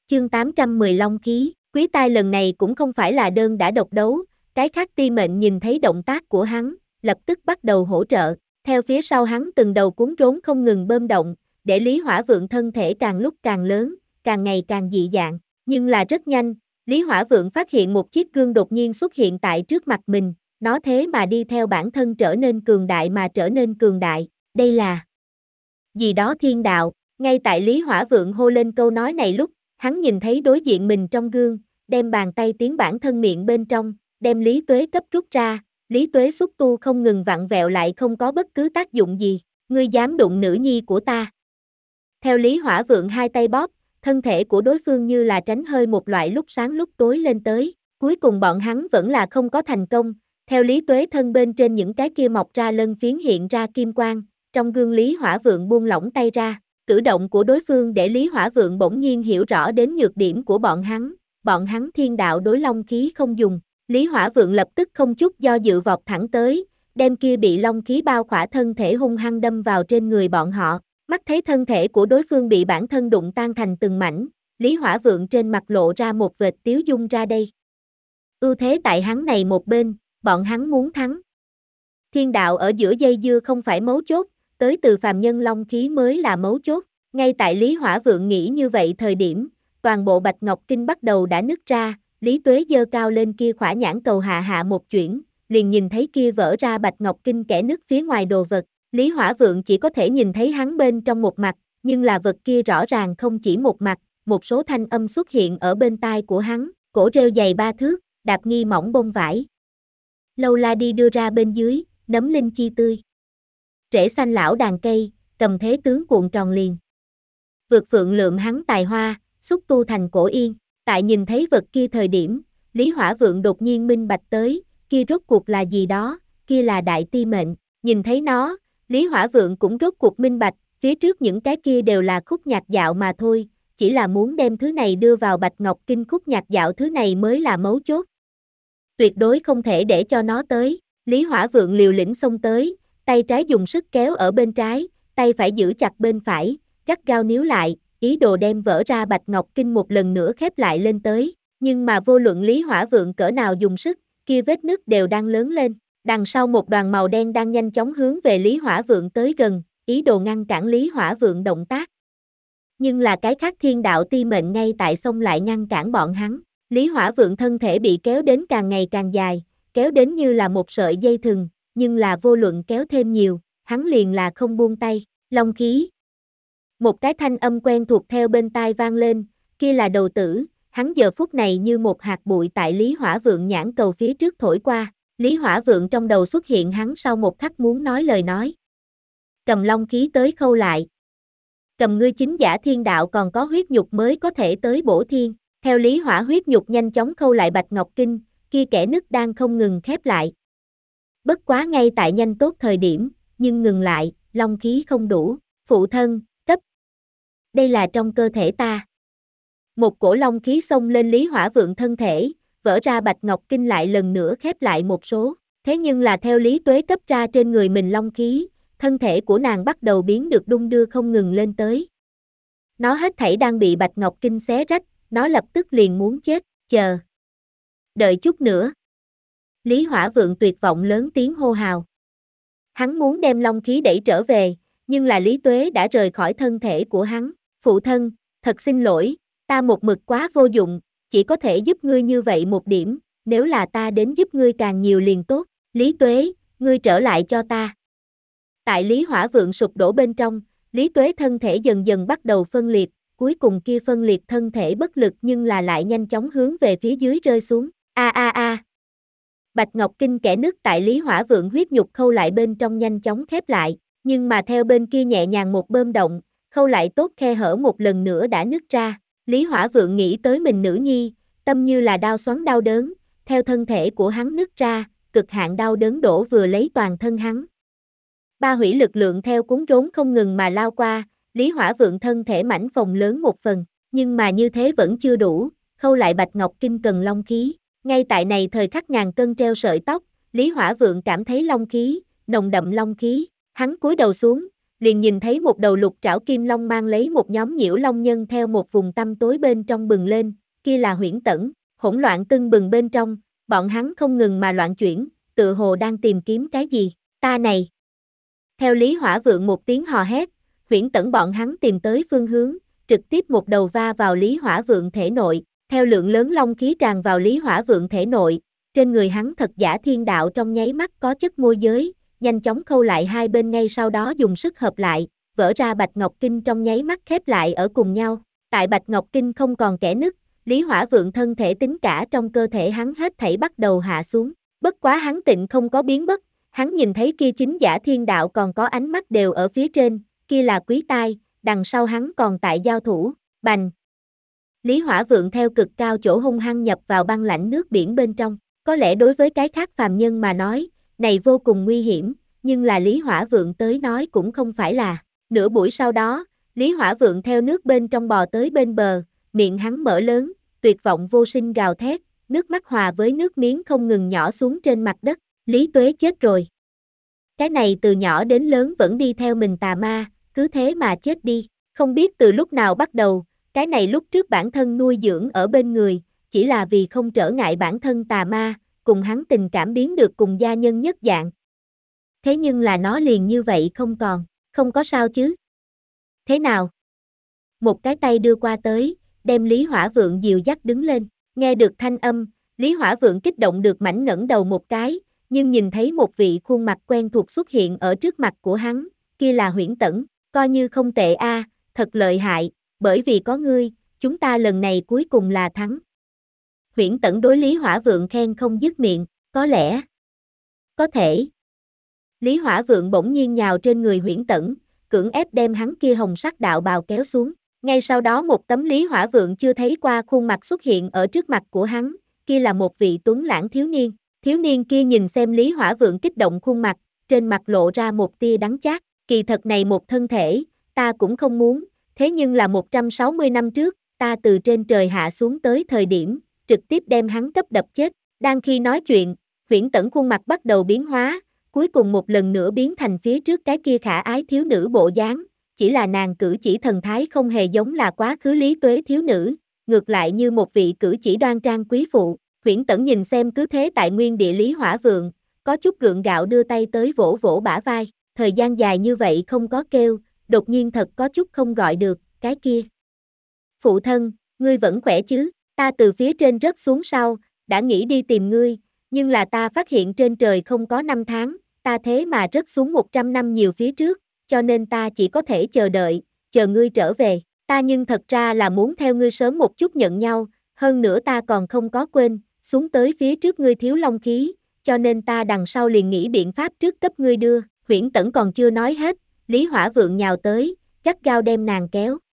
Chương 810 Long khí, Quý Tai lần này cũng không phải là đơn đã độc đấu, cái khác ti mệnh nhìn thấy động tác của hắn, lập tức bắt đầu hỗ trợ, theo phía sau hắn từng đầu cuốn rốn không ngừng bơm động, để Lý Hỏa Vượng thân thể càng lúc càng lớn, càng ngày càng dị dạng, nhưng là rất nhanh, Lý Hỏa Vượng phát hiện một chiếc gương đột nhiên xuất hiện tại trước mặt mình, nó thế mà đi theo bản thân trở nên cường đại mà trở nên cường đại, đây là gì đó thiên đạo, ngay tại Lý Hỏa Vượng hô lên câu nói này lúc, hắn nhìn thấy đối diện mình trong gương, đem bàn tay tiến bản thân miệng bên trong, đem Lý Tuế cấp rút ra, Lý Tuế xúc tu không ngừng vặn vẹo lại không có bất cứ tác dụng gì, ngươi dám đụng nữ nhi của ta. Theo Lý Hỏa Vượng hai tay bóp, thân thể của đối phương như là tránh hơi một loại lúc sáng lúc tối lên tới, cuối cùng bọn hắn vẫn là không có thành công, theo Lý Tuế thân bên trên những cái kia mọc ra lân phiến hiện ra kim quang, trong gương Lý Hỏa Vượng buông lỏng tay ra, cử động của đối phương để Lý Hỏa Vượng bỗng nhiên hiểu rõ đến nhược điểm của bọn hắn thiên đạo đối long khí không dùng, Lý Hỏa Vượng lập tức không chút do dự vọt thẳng tới, đem kia bị long khí bao khỏa thân thể hung hăng đâm vào trên người bọn họ, mắt thấy thân thể của đối phương bị bản thân đụng tan thành từng mảnh, Lý Hỏa Vượng trên mặt lộ ra một vệt tiếu dung ra đây. Ưu thế tại hắn này một bên, bọn hắn muốn thắng. Thiên đạo ở giữa dây dưa không phải mấu chốt, tới từ phàm nhân long khí mới là mấu chốt, ngay tại Lý Hỏa Vượng nghĩ như vậy thời điểm, toàn bộ Bạch Ngọc Kinh bắt đầu đã nứt ra, Lý Tuế giơ cao lên kia khỏa nhãn cầu hạ hạ một chuyển, liền nhìn thấy kia vỡ ra Bạch Ngọc Kinh kẽ nứt phía ngoài đồ vật, Lý Hỏa Vượng chỉ có thể nhìn thấy hắn bên trong một mặt, nhưng là vật kia rõ ràng không chỉ một mặt, một số thanh âm xuất hiện ở bên tai của hắn, cổ rêu dày 3 thước, đạp nghi mỏng bông vải. Lâu la đi đưa ra bên dưới, nấm linh chi tươi. Rễ xanh lão đàn cây, cầm thế tướng cuộn tròn liền. Vượt phượng lượm hắn tài hoa, xúc tu thành cổ yên, tại nhìn thấy vật kia thời điểm, Lý Hỏa Vượng đột nhiên minh bạch tới, kia rốt cuộc là gì đó, kia là đại ti mệnh, nhìn thấy nó, Lý Hỏa Vượng cũng rốt cuộc minh bạch, phía trước những cái kia đều là khúc nhạc dạo mà thôi, chỉ là muốn đem thứ này đưa vào Bạch Ngọc Kinh khúc nhạc dạo thứ này mới là mấu chốt. Tuyệt đối không thể để cho nó tới, Lý Hỏa Vượng liều lĩnh xông tới, tay trái dùng sức kéo ở bên trái, tay phải giữ chặt bên phải, gắt gao níu lại, ý đồ đem vỡ ra Bạch Ngọc Kinh một lần nữa khép lại lên tới, nhưng mà vô luận Lý Hỏa Vượng cỡ nào dùng sức, kia vết nứt đều đang lớn lên, đằng sau một đoàn màu đen đang nhanh chóng hướng về Lý Hỏa Vượng tới gần, ý đồ ngăn cản Lý Hỏa Vượng động tác. Nhưng là cái khác thiên đạo ti mệnh ngay tại xông lại ngăn cản bọn hắn, Lý Hỏa Vượng thân thể bị kéo đến càng ngày càng dài, kéo đến như là một sợi dây thừng, nhưng là vô luận kéo thêm nhiều, hắn liền là không buông tay, long khí. Một cái thanh âm quen thuộc theo bên tai vang lên, kia là Đầu Tử, hắn giờ phút này như một hạt bụi tại Lý Hỏa Vượng nhãn cầu phía trước thổi qua, Lý Hỏa Vượng trong đầu xuất hiện hắn sau một khắc muốn nói lời nói. Cầm long khí tới khâu lại. Cầm ngươi chính giả thiên đạo còn có huyết nhục mới có thể tới bổ thiên, theo Lý Hỏa huyết nhục nhanh chóng khâu lại Bạch Ngọc Kinh, kia kẽ nứt đang không ngừng khép lại. Bất quá ngay tại nhanh tốt thời điểm, nhưng ngừng lại, long khí không đủ, phụ thân, cấp. Đây là trong cơ thể ta. Một cổ long khí xông lên Lý Hỏa Vượng thân thể, vỡ ra Bạch Ngọc Kinh lại lần nữa khép lại một số, thế nhưng là theo Lý Tuế cấp ra trên người mình long khí, thân thể của nàng bắt đầu biến được đung đưa không ngừng lên tới. Nó hết thảy đang bị Bạch Ngọc Kinh xé rách, nó lập tức liền muốn chết, chờ. Đợi chút nữa. Lý Hỏa Vượng tuyệt vọng lớn tiếng hô hào. Hắn muốn đem long khí đẩy trở về, nhưng là Lý Tuế đã rời khỏi thân thể của hắn. Phụ thân, thật xin lỗi, ta một mực quá vô dụng, chỉ có thể giúp ngươi như vậy một điểm, nếu là ta đến giúp ngươi càng nhiều liền tốt. Lý Tuế, ngươi trở lại cho ta. Tại Lý Hỏa Vượng sụp đổ bên trong, Lý Tuế thân thể dần dần bắt đầu phân liệt, cuối cùng kia phân liệt thân thể bất lực nhưng là lại nhanh chóng hướng về phía dưới rơi xuống. Bạch Ngọc Kinh kẽ nứt tại Lý Hỏa Vượng huyết nhục khâu lại bên trong nhanh chóng khép lại, nhưng mà theo bên kia nhẹ nhàng một bơm động, khâu lại tốt khe hở một lần nữa đã nứt ra. Lý Hỏa Vượng nghĩ tới mình nữ nhi, tâm như là đao xoắn đau đớn, theo thân thể của hắn nứt ra, cực hạn đau đớn đổ vừa lấy toàn thân hắn. Ba hủy lực lượng theo cuốn rốn không ngừng mà lao qua, Lý Hỏa Vượng thân thể mảnh phồng lớn một phần, nhưng mà như thế vẫn chưa đủ, khâu lại Bạch Ngọc Kinh cần long khí. Ngay tại này thời khắc ngàn cân treo sợi tóc, Lý Hỏa Vượng cảm thấy long khí, nồng đậm long khí, hắn cúi đầu xuống, liền nhìn thấy một đầu lục trảo kim long mang lấy một nhóm nhiễu long nhân theo một vùng tăm tối bên trong bừng lên, kia là Huyễn Tẫn, hỗn loạn tưng bừng bên trong, bọn hắn không ngừng mà loạn chuyển, tự hồ đang tìm kiếm cái gì, ta này. Theo Lý Hỏa Vượng một tiếng hò hét, Huyễn Tẫn bọn hắn tìm tới phương hướng, trực tiếp một đầu va vào Lý Hỏa Vượng thể nội, theo lượng lớn long khí tràn vào Lý Hỏa Vượng thể nội, trên người hắn thật giả thiên đạo trong nháy mắt có chất môi giới, nhanh chóng khâu lại hai bên ngay sau đó dùng sức hợp lại, vỡ ra Bạch Ngọc Kinh trong nháy mắt khép lại ở cùng nhau. Tại Bạch Ngọc Kinh không còn kẽ nứt, Lý Hỏa Vượng thân thể tính cả trong cơ thể hắn hết thảy bắt đầu hạ xuống. Bất quá hắn tịnh không có biến mất, hắn nhìn thấy kia chính giả thiên đạo còn có ánh mắt đều ở phía trên, kia là Quý Tai, đằng sau hắn còn tại giao thủ, bành. Lý Hỏa Vượng theo cực cao chỗ hung hăng nhập vào băng lãnh nước biển bên trong. Có lẽ đối với cái khác phàm nhân mà nói, này vô cùng nguy hiểm, nhưng là Lý Hỏa Vượng tới nói cũng không phải là. Nửa buổi sau đó, Lý Hỏa Vượng theo nước bên trong bò tới bên bờ, miệng hắn mở lớn, tuyệt vọng vô sinh gào thét, nước mắt hòa với nước miếng không ngừng nhỏ xuống trên mặt đất. Lý Tuế chết rồi. Cái này từ nhỏ đến lớn vẫn đi theo mình tà ma, cứ thế mà chết đi. Không biết từ lúc nào bắt đầu, cái này lúc trước bản thân nuôi dưỡng ở bên người, chỉ là vì không trở ngại bản thân tà ma, cùng hắn tình cảm biến được cùng gia nhân nhất dạng. Thế nhưng là nó liền như vậy không còn, không có sao chứ. Thế nào? Một cái tay đưa qua tới, đem Lý Hỏa Vượng dìu dắt đứng lên, nghe được thanh âm, Lý Hỏa Vượng kích động được mảnh ngẩng đầu một cái, nhưng nhìn thấy một vị khuôn mặt quen thuộc xuất hiện ở trước mặt của hắn, kia là Huyễn Tẫn, coi như không tệ a, thật lợi hại, bởi vì có ngươi, chúng ta lần này cuối cùng là thắng. Huyễn Tẫn đối Lý Hỏa Vượng khen không dứt miệng, có lẽ, có thể. Lý Hỏa Vượng bỗng nhiên nhào trên người Huyễn Tẫn, cưỡng ép đem hắn kia hồng sắc đạo bào kéo xuống. Ngay sau đó một tấm Lý Hỏa Vượng chưa thấy qua khuôn mặt xuất hiện ở trước mặt của hắn, kia là một vị tuấn lãng thiếu niên. Thiếu niên kia nhìn xem Lý Hỏa Vượng kích động khuôn mặt, trên mặt lộ ra một tia đắng chát, kỳ thật này một thân thể, ta cũng không muốn, thế nhưng là 160 năm trước, ta từ trên trời hạ xuống tới thời điểm, trực tiếp đem hắn cấp đập chết. Đang khi nói chuyện, Huyễn Tẫn khuôn mặt bắt đầu biến hóa, cuối cùng một lần nữa biến thành phía trước cái kia khả ái thiếu nữ bộ dáng, chỉ là nàng cử chỉ thần thái không hề giống là quá khứ Lý Tuế thiếu nữ, ngược lại như một vị cử chỉ đoan trang quý phụ. Huyễn Tẫn nhìn xem cứ thế tại nguyên địa Lý Hỏa Vượng, có chút gượng gạo đưa tay tới vỗ vỗ bả vai, thời gian dài như vậy không có kêu, đột nhiên thật có chút không gọi được, cái kia. Phụ thân, ngươi vẫn khỏe chứ, ta từ phía trên rớt xuống sau, đã nghĩ đi tìm ngươi, nhưng là ta phát hiện trên trời không có năm tháng, ta thế mà rớt xuống 100 năm nhiều phía trước, cho nên ta chỉ có thể chờ đợi, chờ ngươi trở về, ta nhưng thật ra là muốn theo ngươi sớm một chút nhận nhau, hơn nữa ta còn không có quên, xuống tới phía trước ngươi thiếu long khí, cho nên ta đằng sau liền nghĩ biện pháp trước cấp ngươi đưa. Huyễn Tẫn còn chưa nói hết, Lý Hỏa Vượng nhào tới, gắt gao đem nàng kéo,